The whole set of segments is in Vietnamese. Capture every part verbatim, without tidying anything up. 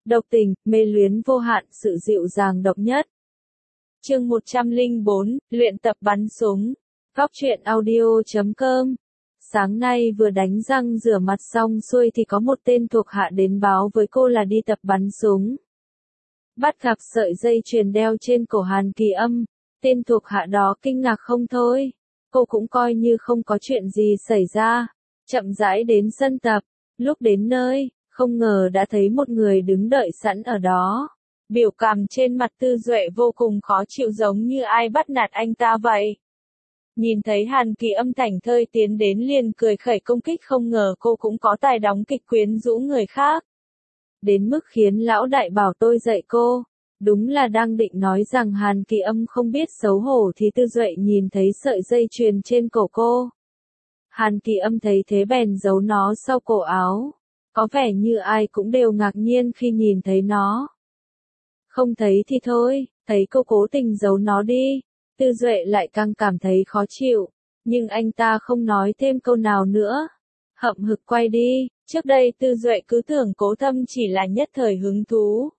độc tình, mê luyến vô hạn, sự dịu dàng độc nhất. Chương một trăm lẻ bốn, luyện tập bắn súng. Góc truyện audio chấm com. Sáng nay vừa đánh răng rửa mặt xong xuôi thì có một tên thuộc hạ đến báo với cô là đi tập bắn súng. Bắt gặp sợi dây chuyền đeo trên cổ Hàn Kỳ Âm, tên thuộc hạ đó kinh ngạc không thôi. Cô cũng coi như không có chuyện gì xảy ra, chậm rãi đến sân tập. Lúc đến nơi, không ngờ đã thấy một người đứng đợi sẵn ở đó. Biểu cảm trên mặt Tư Duệ vô cùng khó chịu, giống như ai bắt nạt anh ta vậy. Nhìn thấy Hàn Kỳ Âm thảnh thơi tiến đến liền cười khẩy công kích, không ngờ cô cũng có tài đóng kịch quyến rũ người khác. Đến mức khiến lão đại bảo tôi dạy cô. Đúng là đang định nói rằng Hàn Kỳ Âm không biết xấu hổ thì Tư Duệ nhìn thấy sợi dây chuyền trên cổ cô. Hàn Kỳ Âm thấy thế bèn giấu nó sau cổ áo. Có vẻ như ai cũng đều ngạc nhiên khi nhìn thấy nó. Không thấy thì thôi, thấy cô cố tình giấu nó đi. Tư Duệ lại càng cảm thấy khó chịu, nhưng anh ta không nói thêm câu nào nữa. Hậm hực quay đi, trước đây Tư Duệ cứ tưởng Cố Thâm chỉ là nhất thời hứng thú.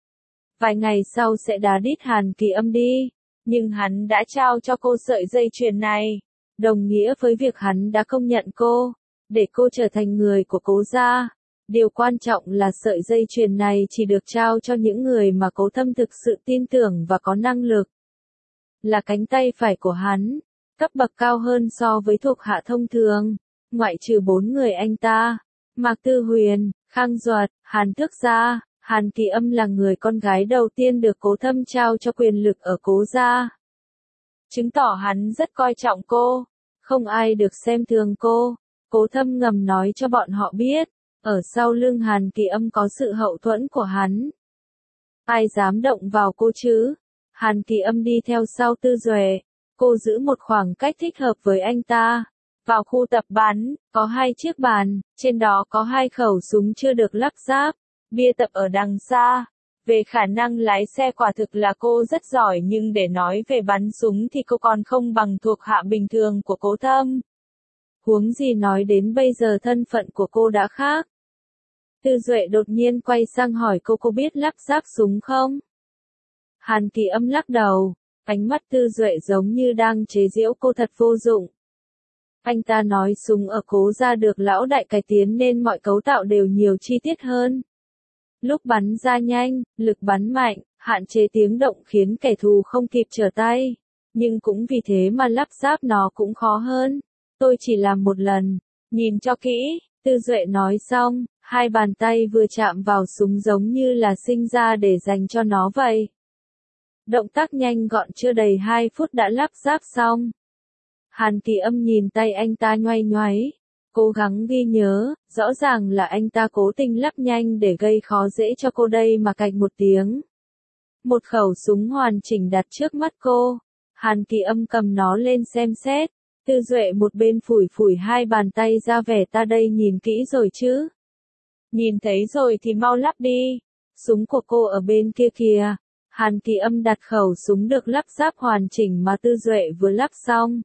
Vài ngày sau sẽ đá đít Hàn Kỳ Âm đi, nhưng hắn đã trao cho cô sợi dây chuyền này, đồng nghĩa với việc hắn đã công nhận cô, để cô trở thành người của Cố gia. Điều quan trọng là sợi dây chuyền này chỉ được trao cho những người mà Cố Thâm thực sự tin tưởng và có năng lực. Là cánh tay phải của hắn, cấp bậc cao hơn so với thuộc hạ thông thường, ngoại trừ bốn người anh ta, Mạc Tư Huyền, Khang Duật, Hàn Thức Gia, Hàn Kỳ Âm là người con gái đầu tiên được Cố Thâm trao cho quyền lực ở Cố gia. Chứng tỏ hắn rất coi trọng cô, không ai được xem thường cô. Cố Thâm ngầm nói cho bọn họ biết, ở sau lưng Hàn Kỳ Âm có sự hậu thuẫn của hắn. Ai dám động vào cô chứ? Hàn Kỳ Âm đi theo sau Tư Duệ, cô giữ một khoảng cách thích hợp với anh ta. Vào khu tập bắn, có hai chiếc bàn, trên đó có hai khẩu súng chưa được lắp ráp, bia tập ở đằng xa. Về khả năng lái xe quả thực là cô rất giỏi, nhưng để nói về bắn súng thì cô còn không bằng thuộc hạ bình thường của Cố Thâm. Huống gì nói đến bây giờ thân phận của cô đã khác. Tư Duệ đột nhiên quay sang hỏi cô cô biết lắp ráp súng không? Hàn Kỳ Âm lắc đầu, ánh mắt Tư Duệ giống như đang chế giễu cô thật vô dụng. Anh ta nói súng ở Cố gia được lão đại cải tiến nên mọi cấu tạo đều nhiều chi tiết hơn. Lúc bắn ra nhanh, lực bắn mạnh, hạn chế tiếng động khiến kẻ thù không kịp trở tay. Nhưng cũng vì thế mà lắp ráp nó cũng khó hơn. Tôi chỉ làm một lần, nhìn cho kỹ, Tư Duệ nói xong, hai bàn tay vừa chạm vào súng giống như là sinh ra để dành cho nó vậy. Động tác nhanh gọn, chưa đầy hai phút đã lắp ráp xong. Hàn Kỳ Âm nhìn tay anh ta nhoay nhoáy, cố gắng ghi nhớ, rõ ràng là anh ta cố tình lắp nhanh để gây khó dễ cho cô đây mà cạch một tiếng. Một khẩu súng hoàn chỉnh đặt trước mắt cô, Hàn Kỳ Âm cầm nó lên xem xét, Tư Duệ một bên phủi phủi hai bàn tay ra vẻ ta đây nhìn kỹ rồi chứ. Nhìn thấy rồi thì mau lắp đi, súng của cô ở bên kia kìa. Hàn Kỳ Âm đặt khẩu súng được lắp ráp hoàn chỉnh mà Tư Duệ vừa lắp xong.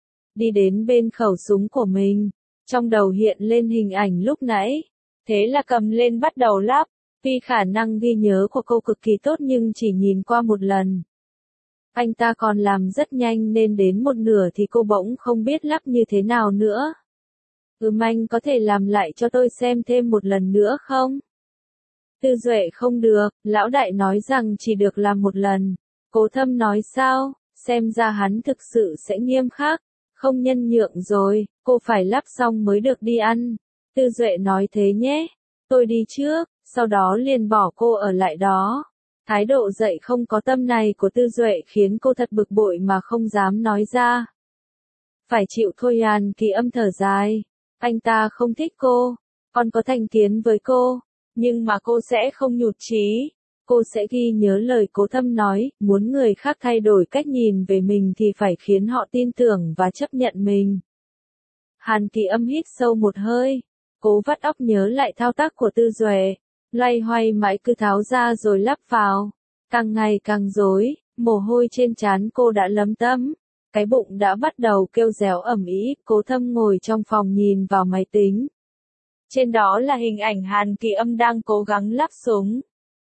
Đi đến bên khẩu súng của mình, trong đầu hiện lên hình ảnh lúc nãy, thế là cầm lên bắt đầu lắp. Tuy khả năng ghi nhớ của cô cực kỳ tốt nhưng chỉ nhìn qua một lần. Anh ta còn làm rất nhanh nên đến một nửa thì cô bỗng không biết lắp như thế nào nữa. Ừm, anh có thể làm lại cho tôi xem thêm một lần nữa không? Tư Duệ không được, lão đại nói rằng chỉ được làm một lần. Cố Thâm nói sao, xem ra hắn thực sự sẽ nghiêm khắc, không nhân nhượng rồi, cô phải lắp xong mới được đi ăn. Tư Duệ nói thế nhé, tôi đi trước, sau đó liền bỏ cô ở lại đó. Thái độ dạy không có tâm này của Tư Duệ khiến cô thật bực bội mà không dám nói ra. Phải chịu thôi. Hàn Kỳ Âm thở dài, anh ta không thích cô, còn có thành kiến với cô. Nhưng mà cô sẽ không nhụt chí, cô sẽ ghi nhớ lời Cố Thâm nói, muốn người khác thay đổi cách nhìn về mình thì phải khiến họ tin tưởng và chấp nhận mình. Hàn Kỳ Âm hít sâu một hơi, cố vắt óc nhớ lại thao tác của Tư Duệ, loay hoay mãi cứ tháo ra rồi lắp vào, càng ngày càng rối, mồ hôi trên trán cô đã lấm tấm, cái bụng đã bắt đầu kêu réo ầm ĩ. Cố Thâm ngồi trong phòng nhìn vào máy tính. Trên đó là hình ảnh Hàn Kỳ Âm đang cố gắng lắp súng.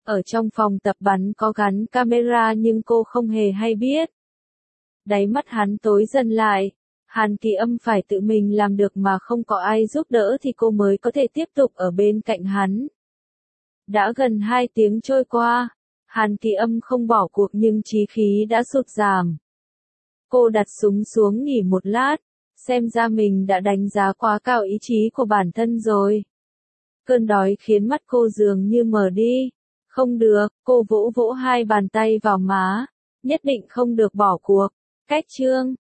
Ở trong phòng tập bắn có gắn camera nhưng cô không hề hay biết. Đáy mắt hắn tối dần lại. Hàn Kỳ Âm phải tự mình làm được mà không có ai giúp đỡ thì cô mới có thể tiếp tục ở bên cạnh hắn. Đã gần hai tiếng trôi qua, Hàn Kỳ Âm không bỏ cuộc nhưng chí khí đã sụt giảm. Cô đặt súng xuống nghỉ một lát, xem ra mình đã đánh giá quá cao ý chí của bản thân rồi. Cơn đói khiến mắt cô dường như mờ đi. Không được, cô vỗ vỗ hai bàn tay vào má, nhất định không được bỏ cuộc. Cách chương